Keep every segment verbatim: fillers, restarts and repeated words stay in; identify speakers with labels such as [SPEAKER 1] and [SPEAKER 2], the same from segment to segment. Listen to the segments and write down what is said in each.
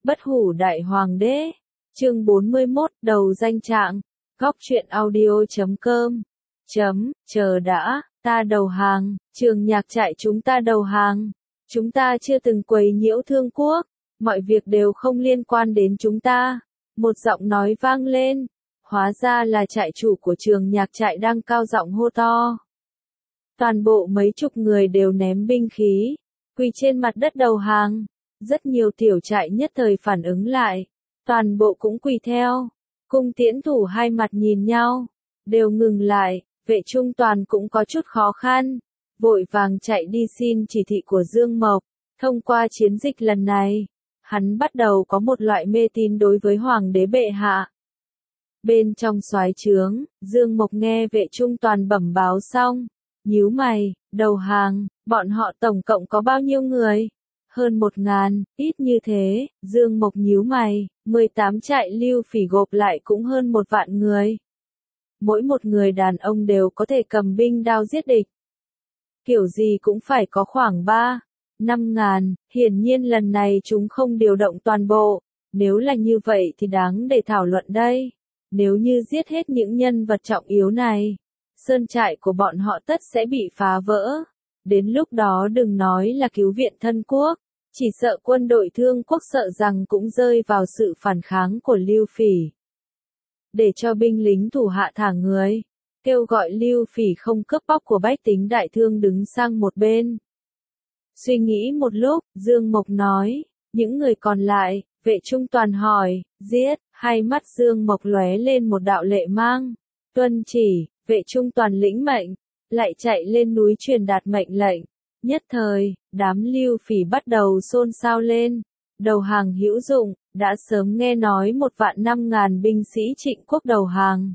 [SPEAKER 1] Bất hủ đại hoàng đế. Chương bốn mươi mốt, đầu danh trạng. Góc truyện audio chấm com. Chấm, chờ đã, ta đầu hàng, Trường Nhạc Trại chúng ta đầu hàng. Chúng ta chưa từng quấy nhiễu Thương Quốc, mọi việc đều không liên quan đến chúng ta. Một giọng nói vang lên, hóa ra là trại chủ của Trường Nhạc Trại đang cao giọng hô to. Toàn bộ mấy chục người đều ném binh khí, quỳ trên mặt đất đầu hàng. Rất nhiều tiểu trại nhất thời phản ứng lại, toàn bộ cũng quỳ theo. Cung tiễn thủ hai mặt nhìn nhau, đều ngừng lại, Vệ Trung Toàn cũng có chút khó khăn, vội vàng chạy đi xin chỉ thị của Dương Mộc. Thông qua chiến dịch lần này, hắn bắt đầu có một loại mê tín đối với Hoàng đế bệ hạ. Bên trong soái trướng, Dương Mộc nghe Vệ Trung Toàn bẩm báo xong, nhíu mày, đầu hàng, bọn họ tổng cộng có bao nhiêu người? Hơn một ngàn, ít như thế, Dương Mộc nhíu mày, mười tám trại Lưu Phỉ gộp lại cũng hơn một vạn người. Mỗi một người đàn ông đều có thể cầm binh đao giết địch. Kiểu gì cũng phải có khoảng ba, năm ngàn, hiển nhiên lần này chúng không điều động toàn bộ. Nếu là như vậy thì đáng để thảo luận đây. Nếu như giết hết những nhân vật trọng yếu này, sơn trại của bọn họ tất sẽ bị phá vỡ. Đến lúc đó đừng nói là cứu viện thân quốc, chỉ sợ quân đội Thương Quốc sợ rằng cũng rơi vào sự phản kháng của Lưu Phỉ. Để cho binh lính thủ hạ thả người, kêu gọi Lưu Phỉ không cướp bóc của bách tính đại thương đứng sang một bên. Suy nghĩ một lúc, Dương Mộc nói, những người còn lại, Vệ Trung Toàn hỏi, giết, hai mắt Dương Mộc lóe lên một đạo lệ mang. Tuân chỉ, Vệ Trung Toàn lĩnh mệnh, lại chạy lên núi truyền đạt mệnh lệnh. Nhất thời, đám Lưu Phỉ bắt đầu xôn xao lên. Đầu hàng hữu dụng, đã sớm nghe nói một vạn năm ngàn binh sĩ Trịnh Quốc đầu hàng.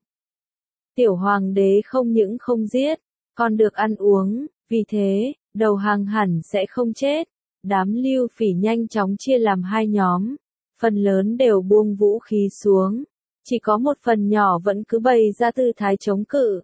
[SPEAKER 1] Tiểu hoàng đế không những không giết, còn được ăn uống, vì thế, đầu hàng hẳn sẽ không chết. Đám Lưu Phỉ nhanh chóng chia làm hai nhóm, phần lớn đều buông vũ khí xuống, chỉ có một phần nhỏ vẫn cứ bày ra tư thái chống cự.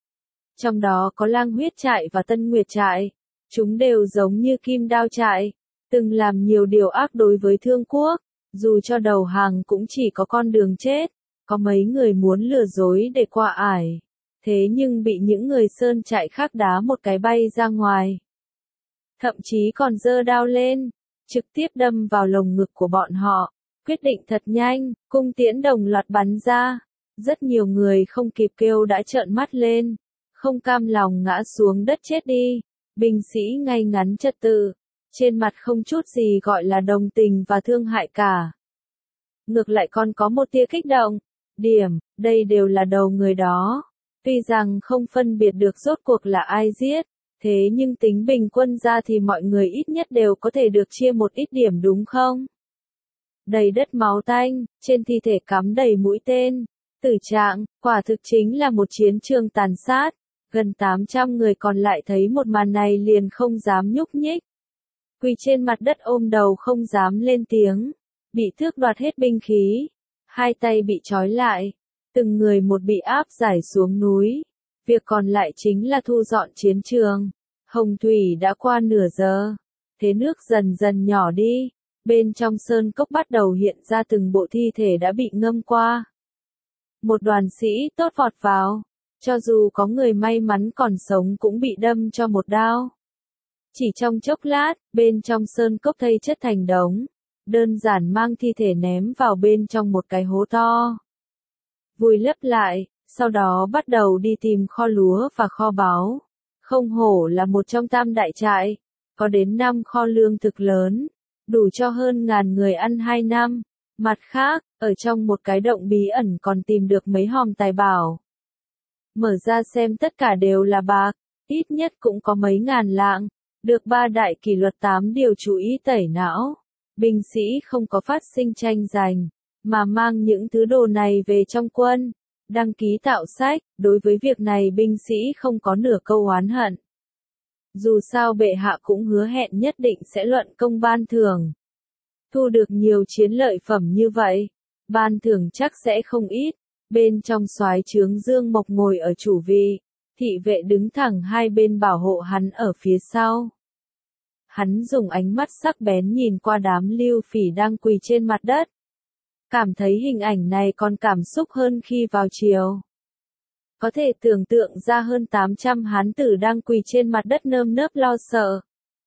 [SPEAKER 1] Trong đó có Lang Huyết Trại và Tân Nguyệt Trại, chúng đều giống như Kim Đao Trại, từng làm nhiều điều ác đối với Thương Quốc, dù cho đầu hàng cũng chỉ có con đường chết. Có mấy người muốn lừa dối để qua ải, thế nhưng bị những người sơn trại khác đá một cái bay ra ngoài. Thậm chí còn giơ đao lên, trực tiếp đâm vào lồng ngực của bọn họ. Quyết định thật nhanh, cung tiễn đồng loạt bắn ra. Rất nhiều người không kịp kêu đã trợn mắt lên, không cam lòng ngã xuống đất chết đi. Binh sĩ ngay ngắn trật tự, trên mặt không chút gì gọi là đồng tình và thương hại cả. Ngược lại còn có một tia kích động. Điểm, đây đều là đầu người đó. Tuy rằng không phân biệt được rốt cuộc là ai giết, thế nhưng tính bình quân ra thì mọi người ít nhất đều có thể được chia một ít điểm đúng không? Đầy đất máu tanh, trên thi thể cắm đầy mũi tên. Tử trạng, quả thực chính là một chiến trường tàn sát. Gần tám trăm người còn lại thấy một màn này liền không dám nhúc nhích. Quỳ trên mặt đất ôm đầu không dám lên tiếng. Bị tước đoạt hết binh khí. Hai tay bị trói lại. Từng người một bị áp giải xuống núi. Việc còn lại chính là thu dọn chiến trường. Hồng thủy đã qua nửa giờ. Thế nước dần dần nhỏ đi. Bên trong sơn cốc bắt đầu hiện ra từng bộ thi thể đã bị ngâm qua. Một đoàn sĩ tốt vọt vào. Cho dù có người may mắn còn sống cũng bị đâm cho một đao. Chỉ trong chốc lát, bên trong sơn cốc thây chất thành đống. Đơn giản mang thi thể ném vào bên trong một cái hố to. Vùi lấp lại, sau đó bắt đầu đi tìm kho lúa và kho báu. Không hổ là một trong tam đại trại, có đến năm kho lương thực lớn, đủ cho hơn ngàn người ăn hai năm. Mặt khác, ở trong một cái động bí ẩn còn tìm được mấy hòm tài bảo. Mở ra xem tất cả đều là bạc, ít nhất cũng có mấy ngàn lạng, được ba đại kỷ luật tám điều chú ý tẩy não. Binh sĩ không có phát sinh tranh giành, mà mang những thứ đồ này về trong quân, đăng ký tạo sách. Đối với việc này binh sĩ không có nửa câu oán hận. Dù sao bệ hạ cũng hứa hẹn nhất định sẽ luận công ban thưởng. Thu được nhiều chiến lợi phẩm như vậy, ban thưởng chắc sẽ không ít. Bên trong soái trướng Dương Mộc ngồi ở chủ vị, thị vệ đứng thẳng hai bên bảo hộ hắn ở phía sau. Hắn dùng ánh mắt sắc bén nhìn qua đám lưu phỉ đang quỳ trên mặt đất. Cảm thấy hình ảnh này còn cảm xúc hơn khi vào chiều. Có thể tưởng tượng ra hơn tám trăm hán tử đang quỳ trên mặt đất nơm nớp lo sợ.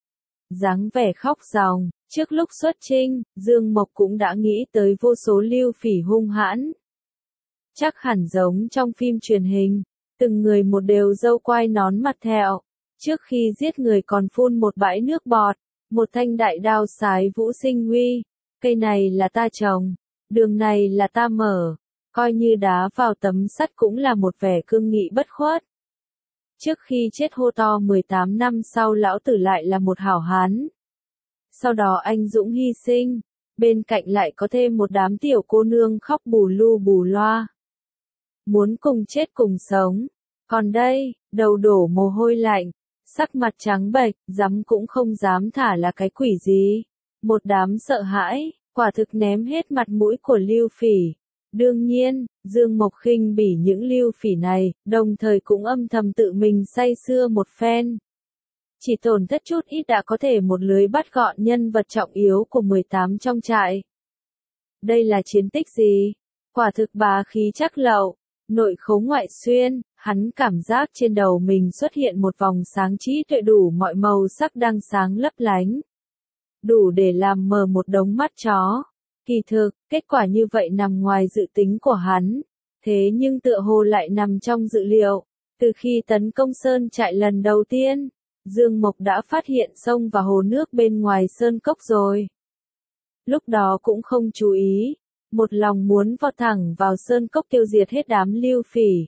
[SPEAKER 1] Dáng vẻ khóc ròng, trước lúc xuất chinh, Dương Mộc cũng đã nghĩ tới vô số lưu phỉ hung hãn. Chắc hẳn giống trong phim truyền hình, từng người một đều râu quai nón mặt thẹo, trước khi giết người còn phun một bãi nước bọt, một thanh đại đao sái vũ sinh nguy, cây này là ta trồng, đường này là ta mở, coi như đá vào tấm sắt cũng là một vẻ cương nghị bất khuất. Trước khi chết hô to mười tám năm sau lão tử lại là một hảo hán. Sau đó anh dũng hy sinh, bên cạnh lại có thêm một đám tiểu cô nương khóc bù lu bù loa. Muốn cùng chết cùng sống, còn đây, đầu đổ mồ hôi lạnh, sắc mặt trắng bệch, dám cũng không dám thả là cái quỷ gì. Một đám sợ hãi, quả thực ném hết mặt mũi của lưu phỉ. Đương nhiên, Dương Mộc khinh bỉ những lưu phỉ này, đồng thời cũng âm thầm tự mình say sưa một phen. Chỉ tổn thất chút ít đã có thể một lưới bắt gọn nhân vật trọng yếu của mười tám trong trại. Đây là chiến tích gì? Quả thực bá khí chắc lậu, nội khấu ngoại xuyên, hắn cảm giác trên đầu mình xuất hiện một vòng sáng trí tuệ đủ mọi màu sắc đang sáng lấp lánh. Đủ để làm mờ một đống mắt chó. Kỳ thực, kết quả như vậy nằm ngoài dự tính của hắn, thế nhưng tựa hồ lại nằm trong dự liệu. Từ khi tấn công sơn trại lần đầu tiên, Dương Mộc đã phát hiện sông và hồ nước bên ngoài sơn cốc rồi. Lúc đó cũng không chú ý, một lòng muốn vọt thẳng vào sơn cốc tiêu diệt hết đám lưu phỉ.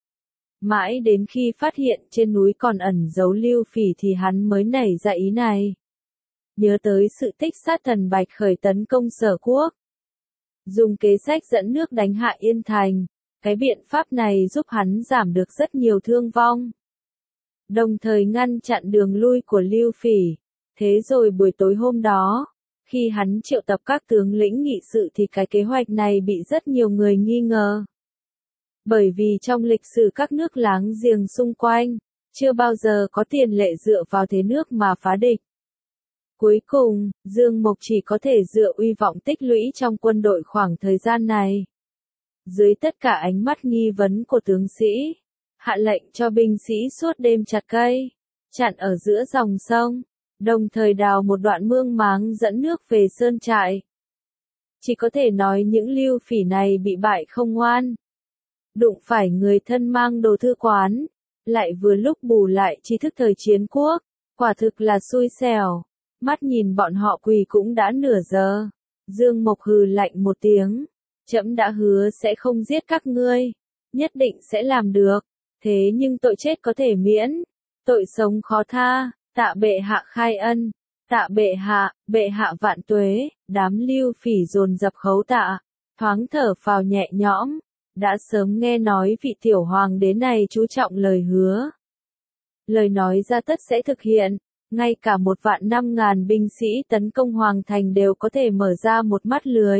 [SPEAKER 1] Mãi đến khi phát hiện trên núi còn ẩn giấu lưu phỉ thì hắn mới nảy ra ý này. Nhớ tới sự tích sát thần Bạch Khởi tấn công Sở Quốc. Dùng kế sách dẫn nước đánh hạ Yên Thành, cái biện pháp này giúp hắn giảm được rất nhiều thương vong. Đồng thời ngăn chặn đường lui của lưu phỉ. Thế rồi buổi tối hôm đó, khi hắn triệu tập các tướng lĩnh nghị sự thì cái kế hoạch này bị rất nhiều người nghi ngờ. Bởi vì trong lịch sử các nước láng giềng xung quanh, chưa bao giờ có tiền lệ dựa vào thế nước mà phá địch. Cuối cùng, Dương Mộc chỉ có thể dựa uy vọng tích lũy trong quân đội khoảng thời gian này. Dưới tất cả ánh mắt nghi vấn của tướng sĩ, hạ lệnh cho binh sĩ suốt đêm chặt cây, chặn ở giữa dòng sông, đồng thời đào một đoạn mương máng dẫn nước về sơn trại. Chỉ có thể nói những lưu phỉ này bị bại không ngoan. Đụng phải người thân mang đồ thư quán, lại vừa lúc bù lại tri thức thời chiến quốc, quả thực là xui xẻo. Mắt nhìn bọn họ quỳ cũng đã nửa giờ. Dương Mộc hừ lạnh một tiếng. Trẫm đã hứa sẽ không giết các ngươi. Nhất định sẽ làm được. Thế nhưng tội chết có thể miễn. Tội sống khó tha. Tạ bệ hạ khai ân. Tạ bệ hạ, bệ hạ vạn tuế. Đám lưu phỉ dồn dập khấu tạ. Thoáng thở phào nhẹ nhõm. Đã sớm nghe nói vị tiểu hoàng đế này chú trọng lời hứa. Lời nói ra tất sẽ thực hiện. Ngay cả một vạn năm ngàn binh sĩ tấn công hoàng thành đều có thể mở ra một mắt lưới.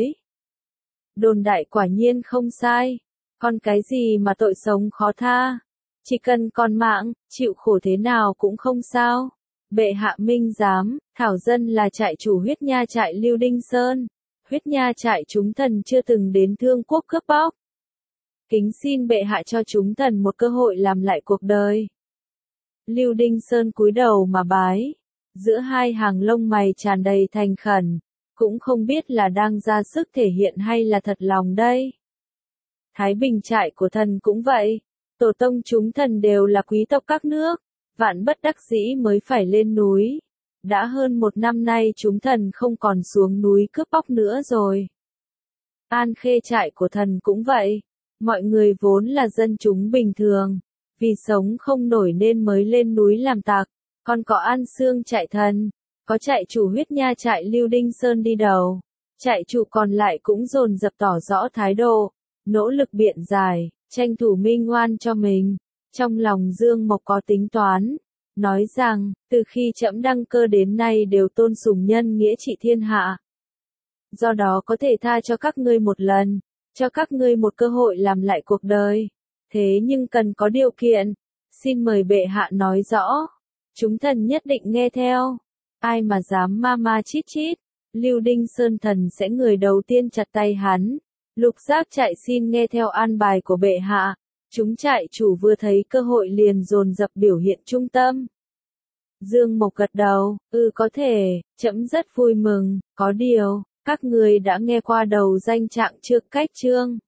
[SPEAKER 1] Đồn đại quả nhiên không sai. Còn cái gì mà tội sống khó tha? Chỉ cần còn mạng, chịu khổ thế nào cũng không sao. Bệ hạ minh giám, thảo dân là trại chủ Huyết Nha trại Lưu Đinh Sơn. Huyết Nha trại chúng thần chưa từng đến Thương Quốc cướp bóc. Kính xin bệ hạ cho chúng thần một cơ hội làm lại cuộc đời. Lưu Đinh Sơn cúi đầu mà bái, giữa hai hàng lông mày tràn đầy thành khẩn, cũng không biết là đang ra sức thể hiện hay là thật lòng đây. Thái Bình trại của thần cũng vậy, tổ tông chúng thần đều là quý tộc các nước, vạn bất đắc dĩ mới phải lên núi. Đã hơn một năm nay chúng thần không còn xuống núi cướp bóc nữa rồi. An Khê trại của thần cũng vậy, mọi người vốn là dân chúng bình thường. Vì sống không nổi nên mới lên núi làm tặc, còn có An Xương trại thần, có trại chủ Huyết Nha trại Lưu Đinh Sơn đi đầu, trại chủ còn lại cũng dồn dập tỏ rõ thái độ, nỗ lực biện giải, tranh thủ minh oan cho mình. Trong lòng Dương Mộc có tính toán, nói rằng, từ khi trẫm đăng cơ đến nay đều tôn sùng nhân nghĩa trị thiên hạ. Do đó có thể tha cho các ngươi một lần, cho các ngươi một cơ hội làm lại cuộc đời. Thế nhưng cần có điều kiện, xin mời bệ hạ nói rõ, chúng thần nhất định nghe theo. ai mà dám ma ma chít chít, Lưu Đinh Sơn Thần sẽ người đầu tiên chặt tay hắn. Lục Giác chạy xin nghe theo an bài của bệ hạ, chúng trại chủ vừa thấy cơ hội liền dồn dập biểu hiện trung tâm. Dương Mộc gật đầu, ừ có thể, trẫm rất vui mừng, có điều, các người đã nghe qua đầu danh Trạng Trược Cách chương.